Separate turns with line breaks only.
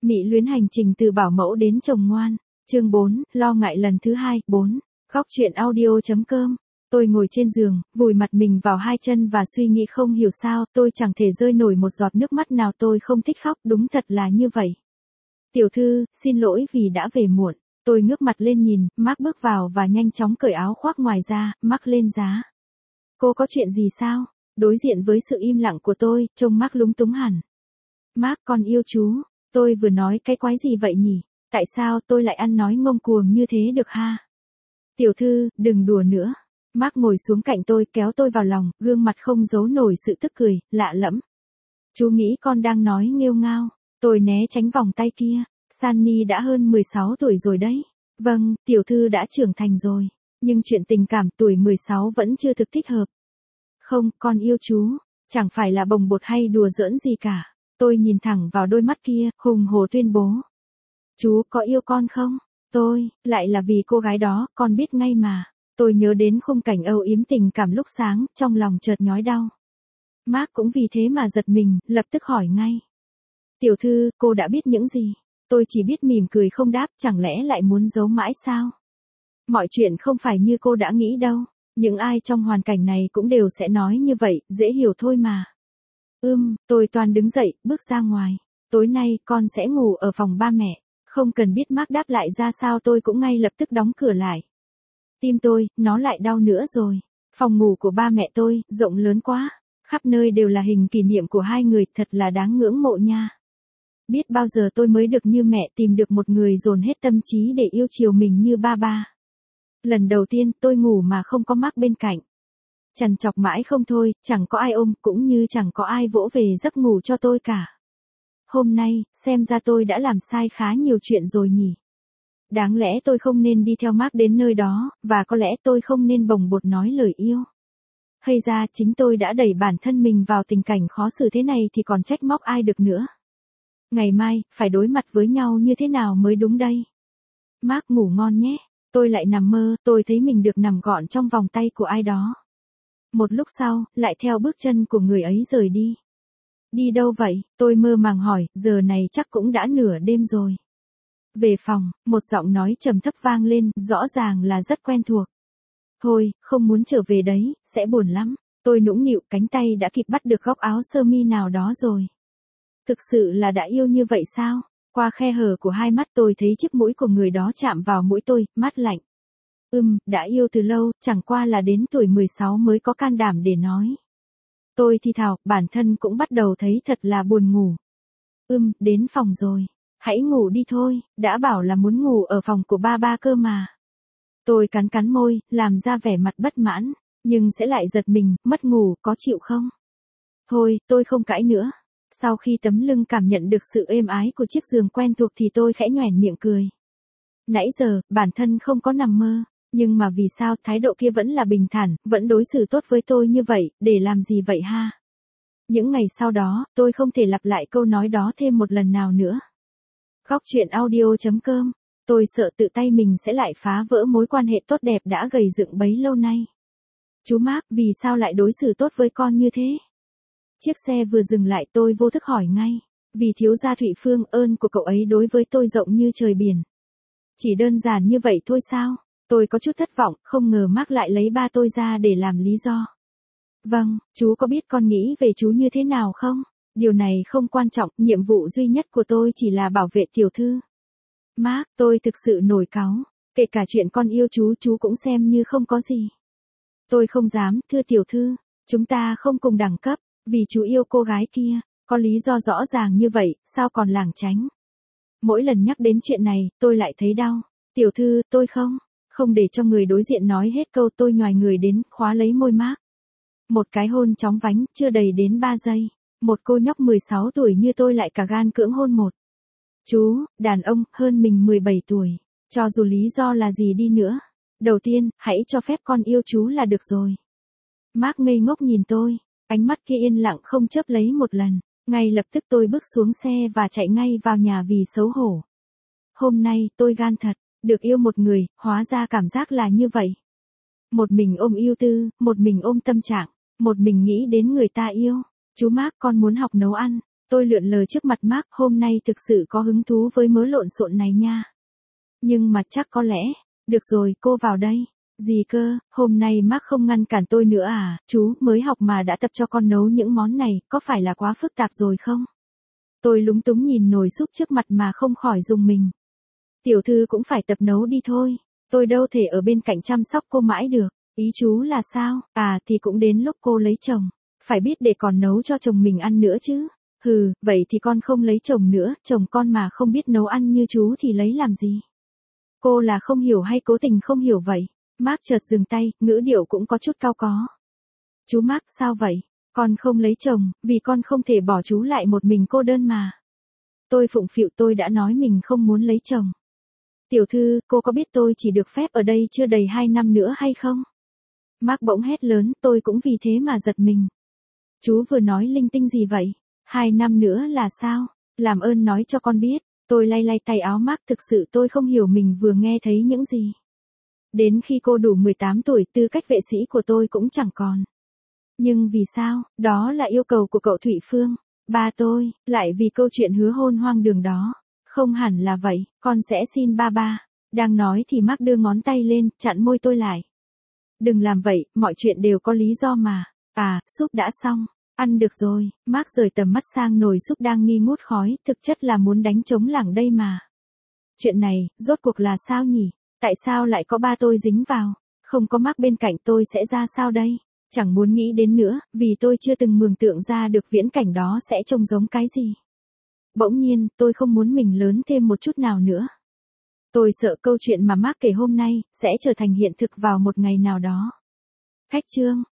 Mỹ luyến hành trình từ bảo mẫu đến chồng ngoan. Chương 4, lo ngại lần thứ 2, 4. Góc truyện audio.com. Tôi ngồi trên giường, vùi mặt mình vào hai chân và suy nghĩ không hiểu sao, tôi chẳng thể rơi nổi một giọt nước mắt nào, tôi không thích khóc, đúng thật là như vậy. Tiểu thư, xin lỗi vì đã về muộn. Tôi ngước mặt lên nhìn, Mark bước vào và nhanh chóng cởi áo khoác ngoài ra, Mark lên giá. Cô có chuyện gì sao? Đối diện với sự im lặng của tôi, trông Mark lúng túng hẳn. Mark, con yêu chú. Tôi vừa nói cái quái gì vậy nhỉ? Tại sao tôi lại ăn nói ngông cuồng như thế được ha? Tiểu thư, đừng đùa nữa. Mark ngồi xuống cạnh tôi, kéo tôi vào lòng, gương mặt không giấu nổi sự tức cười, lạ lẫm. Chú nghĩ con đang nói nghêu ngao. Tôi né tránh vòng tay kia. Sunny đã hơn 16 tuổi rồi đấy. Vâng, tiểu thư đã trưởng thành rồi. Nhưng chuyện tình cảm tuổi 16 vẫn chưa thực thích hợp. Không, con yêu chú. Chẳng phải là bồng bột hay đùa giỡn gì cả. Tôi nhìn thẳng vào đôi mắt kia, hùng hổ tuyên bố. Chú có yêu con không? Tôi, lại là vì cô gái đó, con biết ngay mà. Tôi nhớ đến khung cảnh âu yếm tình cảm lúc sáng, trong lòng chợt nhói đau. Mark cũng vì thế mà giật mình, lập tức hỏi ngay. Tiểu thư, cô đã biết những gì? Tôi chỉ biết mỉm cười không đáp, chẳng lẽ lại muốn giấu mãi sao? Mọi chuyện không phải như cô đã nghĩ đâu. Những ai trong hoàn cảnh này cũng đều sẽ nói như vậy, dễ hiểu thôi mà. Tôi toan đứng dậy, bước ra ngoài. Tối nay, con sẽ ngủ ở phòng ba mẹ. Không cần biết Mark đáp lại ra sao, tôi cũng ngay lập tức đóng cửa lại. Tim tôi, nó lại đau nữa rồi. Phòng ngủ của ba mẹ tôi, rộng lớn quá. Khắp nơi đều là hình kỷ niệm của hai người, thật là đáng ngưỡng mộ nha. Biết bao giờ tôi mới được như mẹ, tìm được một người dồn hết tâm trí để yêu chiều mình như ba. Lần đầu tiên, tôi ngủ mà không có Mark bên cạnh. Trằn trọc mãi không thôi, chẳng có ai ôm, cũng như chẳng có ai vỗ về giấc ngủ cho tôi cả. Hôm nay, xem ra tôi đã làm sai khá nhiều chuyện rồi nhỉ. Đáng lẽ tôi không nên đi theo Mark đến nơi đó, và có lẽ tôi không nên bồng bột nói lời yêu. Hay ra chính tôi đã đẩy bản thân mình vào tình cảnh khó xử thế này thì còn trách móc ai được nữa. Ngày mai, phải đối mặt với nhau như thế nào mới đúng đây? Mark ngủ ngon nhé. Tôi lại nằm mơ, tôi thấy mình được nằm gọn trong vòng tay của ai đó. Một lúc sau, lại theo bước chân của người ấy rời đi. Đi đâu vậy? Tôi mơ màng hỏi, giờ này chắc cũng đã nửa đêm rồi. Về phòng, một giọng nói trầm thấp vang lên, rõ ràng là rất quen thuộc. Thôi, không muốn trở về đấy, sẽ buồn lắm. Tôi nũng nịu, cánh tay đã kịp bắt được góc áo sơ mi nào đó rồi. Thực sự là đã yêu như vậy sao? Qua khe hở của hai mắt tôi thấy chiếc mũi của người đó chạm vào mũi tôi, mát lạnh. Đã yêu từ lâu, chẳng qua là đến tuổi 16 mới có can đảm để nói. Tôi thì thào, bản thân cũng bắt đầu thấy thật là buồn ngủ. Đến phòng rồi. Hãy ngủ đi thôi, đã bảo là muốn ngủ ở phòng của ba cơ mà. Tôi cắn môi, làm ra vẻ mặt bất mãn, nhưng sẽ lại giật mình, mất ngủ, có chịu không? Thôi, tôi không cãi nữa. Sau khi tấm lưng cảm nhận được sự êm ái của chiếc giường quen thuộc thì tôi khẽ nhoẻn miệng cười. Nãy giờ, bản thân không có nằm mơ, nhưng mà vì sao thái độ kia vẫn là bình thản, vẫn đối xử tốt với tôi như vậy, để làm gì vậy ha? Những ngày sau đó, tôi không thể lặp lại câu nói đó thêm một lần nào nữa. Góc truyện audio.com. Tôi sợ tự tay mình sẽ lại phá vỡ mối quan hệ tốt đẹp đã gầy dựng bấy lâu nay. Chú Mark, vì sao lại đối xử tốt với con như thế? Chiếc xe vừa dừng lại, tôi vô thức hỏi ngay. Vì thiếu gia Thụy Phương, ơn của cậu ấy đối với tôi rộng như trời biển. Chỉ đơn giản như vậy thôi sao? Tôi có chút thất vọng, không ngờ Mark lại lấy ba tôi ra để làm lý do. Vâng, chú có biết con nghĩ về chú như thế nào không? Điều này không quan trọng, nhiệm vụ duy nhất của tôi chỉ là bảo vệ tiểu thư. Mark, tôi thực sự nổi cáu. Kể cả chuyện con yêu chú cũng xem như không có gì. Tôi không dám, thưa tiểu thư. Chúng ta không cùng đẳng cấp, vì chú yêu cô gái kia. Có lý do rõ ràng như vậy, sao còn lảng tránh? Mỗi lần nhắc đến chuyện này, tôi lại thấy đau. Tiểu thư, tôi không để cho người đối diện nói hết câu, tôi nhoài người đến, khóa lấy môi Mark. Một cái hôn chóng vánh, chưa đầy đến 3 giây. Một cô nhóc 16 tuổi như tôi lại cả gan cưỡng hôn một. Chú, đàn ông, hơn mình 17 tuổi. Cho dù lý do là gì đi nữa. Đầu tiên, hãy cho phép con yêu chú là được rồi. Mark ngây ngốc nhìn tôi. Ánh mắt kia yên lặng không chớp lấy một lần. Ngay lập tức tôi bước xuống xe và chạy ngay vào nhà vì xấu hổ. Hôm nay, tôi gan thật. Được yêu một người, hóa ra cảm giác là như vậy. Một mình ôm yêu tư, một mình ôm tâm trạng. Một mình nghĩ đến người ta yêu. Chú Mark, con muốn học nấu ăn. Tôi lượn lờ trước mặt Mark, hôm nay thực sự có hứng thú với mớ lộn xộn này nha. Nhưng mà chắc có lẽ, được rồi, cô vào đây. Gì cơ, hôm nay Mark không ngăn cản tôi nữa à, chú mới học mà đã tập cho con nấu những món này, có phải là quá phức tạp rồi không? Tôi lúng túng nhìn nồi súp trước mặt mà không khỏi rùng mình. Tiểu thư cũng phải tập nấu đi thôi, tôi đâu thể ở bên cạnh chăm sóc cô mãi được. Ý chú là sao? À thì cũng đến lúc cô lấy chồng, phải biết để còn nấu cho chồng mình ăn nữa chứ. Hừ, vậy thì con không lấy chồng nữa, chồng con mà không biết nấu ăn như chú thì lấy làm gì? Cô là không hiểu hay cố tình không hiểu vậy? Mark chợt dừng tay, ngữ điệu cũng có chút cau có. Chú Mark sao vậy? Con không lấy chồng, vì con không thể bỏ chú lại một mình cô đơn mà. Tôi phụng phịu, tôi đã nói mình không muốn lấy chồng. Tiểu thư, cô có biết tôi chỉ được phép ở đây chưa đầy 2 năm nữa hay không? Mark bỗng hét lớn, tôi cũng vì thế mà giật mình. Chú vừa nói linh tinh gì vậy? 2 năm nữa là sao? Làm ơn nói cho con biết. Tôi lay lay tay áo Mark, thực sự tôi không hiểu mình vừa nghe thấy những gì. Đến khi cô đủ 18 tuổi, tư cách vệ sĩ của tôi cũng chẳng còn. Nhưng vì sao? Đó là yêu cầu của cậu Thụy Phương. Ba tôi, lại vì câu chuyện hứa hôn hoang đường đó. Không hẳn là vậy, con sẽ xin ba ba. Đang nói thì Mark đưa ngón tay lên, chặn môi tôi lại. Đừng làm vậy, mọi chuyện đều có lý do mà. À, súp đã xong. Ăn được rồi. Mark rời tầm mắt sang nồi súp đang nghi ngút khói, thực chất là muốn đánh trống lảng đây mà. Chuyện này, rốt cuộc là sao nhỉ? Tại sao lại có ba tôi dính vào? Không có Mark bên cạnh tôi sẽ ra sao đây? Chẳng muốn nghĩ đến nữa, vì tôi chưa từng mường tượng ra được viễn cảnh đó sẽ trông giống cái gì. Bỗng nhiên, tôi không muốn mình lớn thêm một chút nào nữa. Tôi sợ câu chuyện mà Mark kể hôm nay, sẽ trở thành hiện thực vào một ngày nào đó. Khách trương.